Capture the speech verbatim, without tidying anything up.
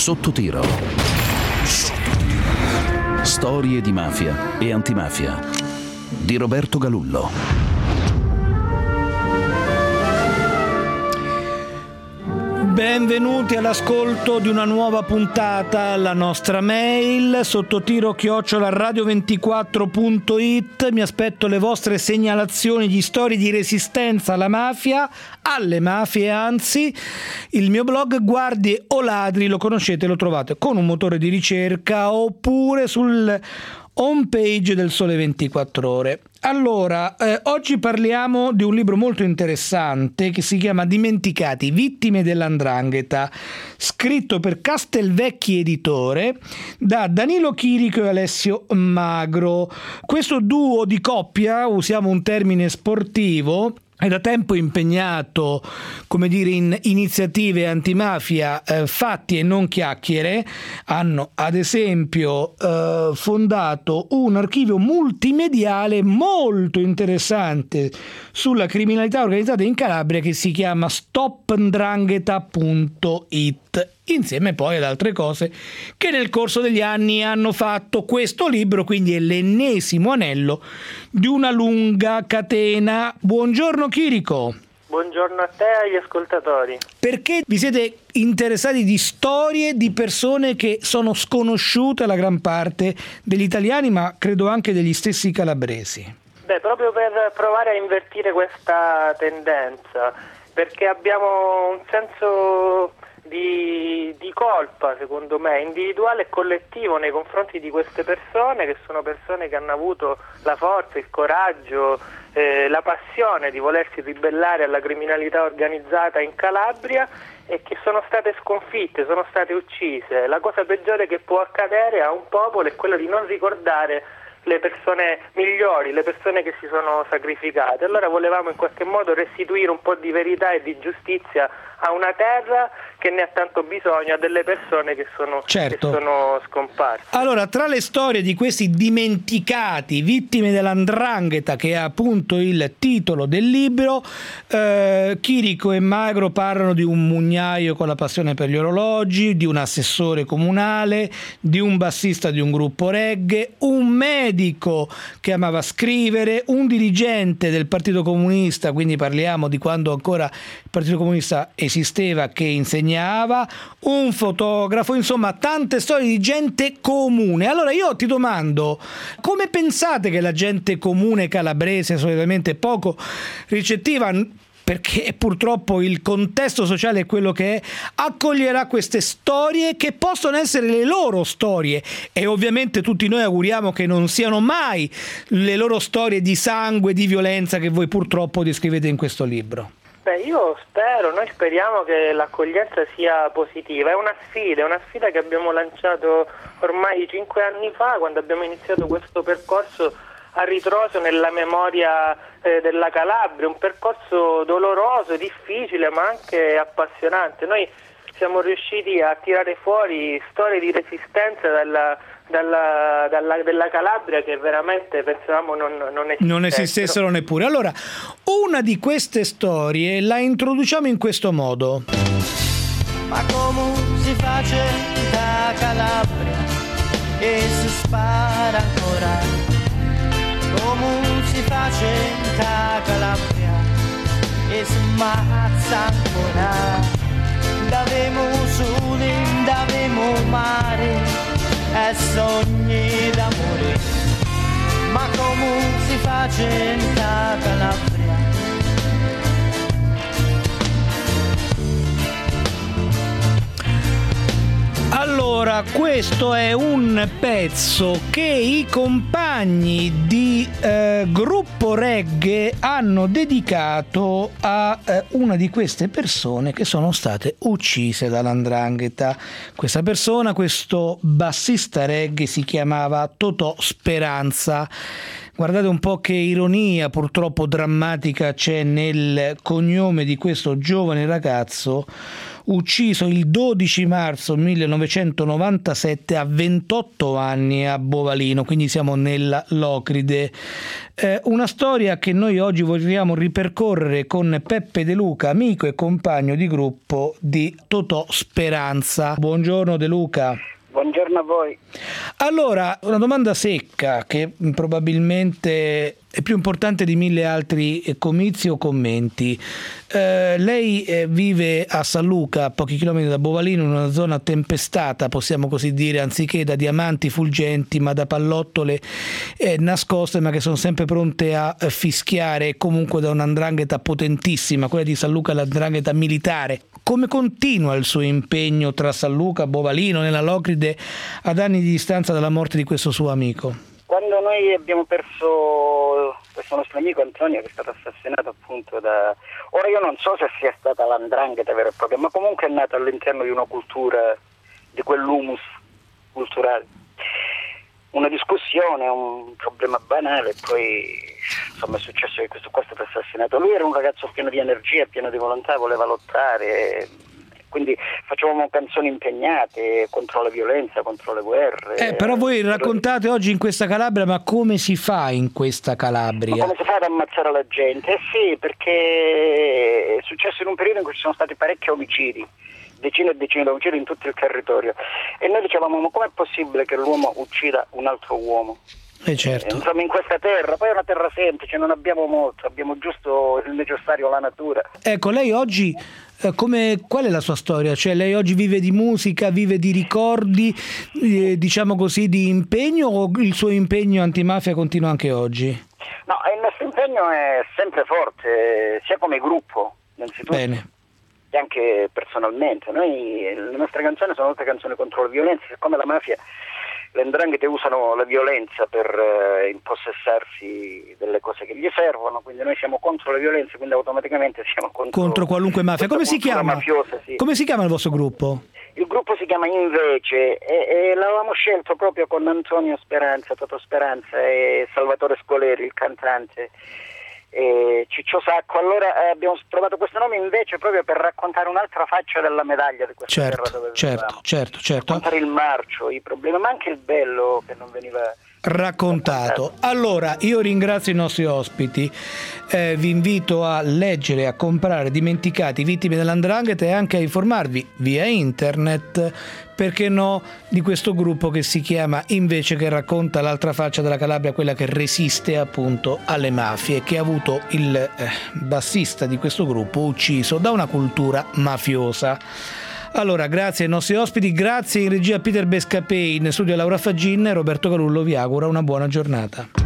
Sotto tiro. Storie di mafia e antimafia di Roberto Galullo. Benvenuti all'ascolto di una nuova puntata. La nostra mail sottotiro chiocciola radio ventiquattro punto it. Mi aspetto le vostre segnalazioni di storie di resistenza alla mafia, alle mafie anzi. Il mio blog Guardie o Ladri, lo conoscete, lo trovate con un motore di ricerca oppure sul home page del Sole ventiquattro Ore. Allora, eh, oggi parliamo di un libro molto interessante che si chiama Dimenticati, vittime dell'Andrangheta, scritto per Castelvecchi Editore da Danilo Chirico e Alessio Magro. Questo duo di coppia, usiamo un termine sportivo, è da tempo impegnato, come dire, in iniziative antimafia, eh, fatti e non chiacchiere. Hanno ad esempio eh, fondato un archivio multimediale molto interessante sulla criminalità organizzata in Calabria che si chiama stop ndrangheta punto it, insieme poi ad altre cose che nel corso degli anni hanno fatto questo libro, quindi è l'ennesimo anello di una lunga catena. Buongiorno Chirico. Buongiorno a te e agli ascoltatori. Perché vi siete interessati di storie di persone che sono sconosciute alla gran parte degli italiani, ma credo anche degli stessi calabresi? Beh, proprio per provare a invertire questa tendenza, perché abbiamo un senso Di, di colpa, secondo me, individuale e collettivo nei confronti di queste persone, che sono persone che hanno avuto la forza, il coraggio, eh, la passione di volersi ribellare alla criminalità organizzata in Calabria e che sono state sconfitte, sono state uccise. La cosa peggiore che può accadere a un popolo è quella di non ricordare le persone migliori, le persone che si sono sacrificate. Allora volevamo in qualche modo restituire un po' di verità e di giustizia a una terra che ne ha tanto bisogno, a delle persone che sono, certo. che sono scomparse. Allora, tra le storie di questi dimenticati, vittime dell'Andrangheta, che è appunto il titolo del libro, eh, Chirico e Magro parlano di un mugnaio con la passione per gli orologi, di un assessore comunale, di un bassista di un gruppo reggae, un medico che amava scrivere, un dirigente del Partito Comunista, quindi parliamo di quando ancora il Partito Comunista esisteva, che insegnava, un fotografo, insomma tante storie di gente comune. Allora io ti domando, come pensate che la gente comune calabrese, solitamente poco ricettiva, perché purtroppo il contesto sociale è quello che è, accoglierà queste storie che possono essere le loro storie, e ovviamente tutti noi auguriamo che non siano mai le loro storie di sangue, di violenza che voi purtroppo descrivete in questo libro? Beh, io spero, noi speriamo che l'accoglienza sia positiva. È una sfida, è una sfida che abbiamo lanciato ormai cinque anni fa, quando abbiamo iniziato questo percorso a ritroso nella memoria eh, della Calabria, un percorso doloroso, difficile ma anche appassionante. Noi siamo riusciti a tirare fuori storie di resistenza dalla Dalla, dalla, della Calabria che veramente pensavamo non, non esistessero. non esistessero neppure. Allora, una di queste storie la introduciamo in questo modo. Ma come si face da Calabria e si spara ancora? Come si face da Calabria e si ammazza ancora? Davemo sole, davemo mare e sogni d'amore, ma come si face in Calabria? Allora, questo è un pezzo che i compagni di eh, gruppo reggae hanno dedicato a eh, una di queste persone che sono state uccise dall'Andrangheta. Questa persona, questo bassista reggae, si chiamava Totò Speranza. Guardate un po' che ironia purtroppo drammatica c'è nel cognome di questo giovane ragazzo ucciso il dodici marzo millenovecentonovantasette a ventotto anni a Bovalino, quindi siamo nella Locride. Eh, una storia che noi oggi vogliamo ripercorrere con Peppe De Luca, amico e compagno di gruppo di Totò Speranza. Buongiorno De Luca. Buongiorno a voi. Allora, una domanda secca che probabilmente è più importante di mille altri comizi o commenti. Eh, lei eh, vive a San Luca, a pochi chilometri da Bovalino, in una zona tempestata, possiamo così dire, anziché da diamanti fulgenti, ma da pallottole eh, nascoste, ma che sono sempre pronte a eh, fischiare, e comunque da una 'ndrangheta potentissima, quella di San Luca, la 'ndrangheta militare. Come continua il suo impegno tra San Luca, Bovalino, nella Locride, ad anni di distanza dalla morte di questo suo amico? Quando noi abbiamo perso questo nostro amico Antonio, che è stato assassinato appunto da... Ora io non so se sia stata la 'ndrangheta vera e propria, ma comunque è nato all'interno di una cultura, di quell'humus culturale. Una discussione, un problema banale, poi insomma è successo che questo qua è stato assassinato. Lui era un ragazzo pieno di energia, pieno di volontà, voleva lottare, quindi facevamo canzoni impegnate contro la violenza, contro le guerre. Eh, però voi raccontate oggi in questa Calabria, ma come si fa in questa Calabria? Ma come si fa ad ammazzare la gente? Eh sì, perché è successo in un periodo in cui ci sono stati parecchi omicidi, decine e decine di omicidi in tutto il territorio, e noi dicevamo: ma com'è possibile che l'uomo uccida un altro uomo? Eh certo. Eh, insomma, in questa terra, poi è una terra semplice, non abbiamo molto, abbiamo giusto il necessario, la natura. Ecco, lei oggi eh, come, qual è la sua storia? Cioè lei oggi vive di musica, vive di ricordi, eh, diciamo così, di impegno, o il suo impegno antimafia continua anche oggi? No, il nostro impegno è sempre forte, sia come gruppo, innanzitutto. Bene. E anche personalmente. Noi, le nostre canzoni sono tutte canzoni contro la violenza, siccome la mafia, le 'ndranghete usano la violenza per eh, impossessarsi delle cose che gli servono, quindi noi siamo contro la violenza, quindi automaticamente siamo contro, contro qualunque mafia. Come si chiama? Mafiosa, sì. Come si chiama il vostro gruppo? Il gruppo si chiama Invece e, e l'avevamo scelto proprio con Antonio Speranza, Totò Speranza e Salvatore Scoleri, il cantante, e Ciccio Sacco. Allora eh, abbiamo trovato questo nome Invece proprio per raccontare un'altra faccia della medaglia di questa certo, terra dove certo, vivevamo. certo, certo. Raccontare il marcio, i problemi, ma anche il bello che non veniva raccontato. Allora io ringrazio i nostri ospiti, eh, vi invito a leggere, a comprare Dimenticati, vittime della 'ndrangheta, e anche a informarvi via internet, perché no, di questo gruppo che si chiama Invece, che racconta l'altra faccia della Calabria, quella che resiste appunto alle mafie, che ha avuto il eh, bassista di questo gruppo ucciso da una cultura mafiosa. Allora, grazie ai nostri ospiti, grazie in regia a Peter Bescapè, in studio Laura Faggin, e Roberto Carullo vi augura una buona giornata.